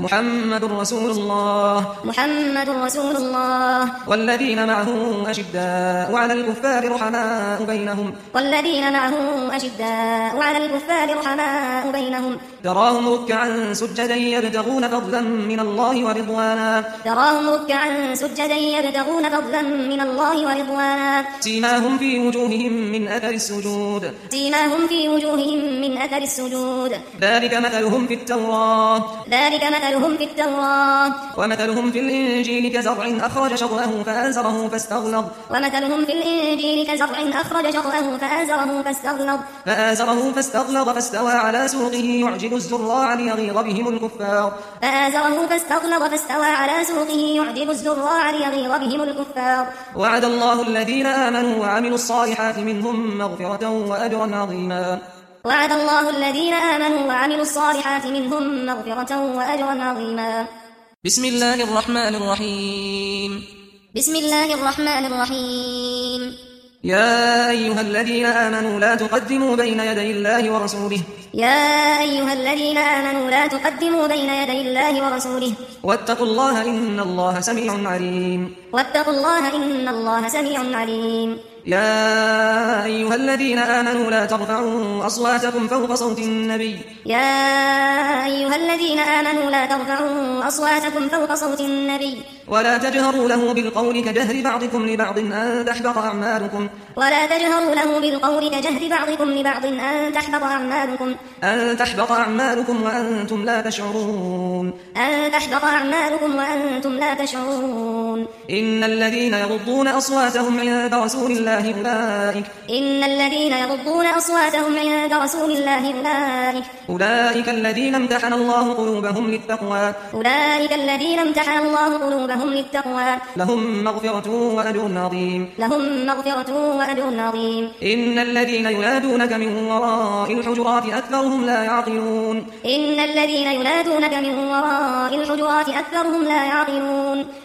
محمد رسول الله محمد رسول الله والذين معه أشداء على الكفار رحماء بينهم على الكفار رحماء بينهم تراهم ركعا سجدا يبتغون فضلا من الله ورضوانا سيماهم في وجوههم من أثر السجود ذلك مثلهم في التوراة ومثلهم في الإنجيل كزرع أخرج شطأه فآزره فاستغلظ فاستوى على سوقه يعجب الزراع ليغيظ بهم الكفار وعد الله الذين آمنوا وعملوا الصالحات منهم مغفرة وأجرا عظيما بسم الله الرحمن الرحيم يا أيها الذين آمنوا لا تقدموا بين يدي الله ورسوله واتقوا الله إن الله سميع عليم يا أيها الذين آمنوا لا ترفعوا أصواتكم فوق صوت النبي ولا تجهروا له بالقول كجهر بعضكم لبعض أن تحبط أعمالكم وأنتم لا تشعرون إن الذين يغضون أصواتهم عند رسول الله أولئك الذين امتحن الله قلوبهم للتقوى لهم مغفرة وأجر عظيم إن الذين ينادونك من وراء الحجرات أكثرهم لا يعقلون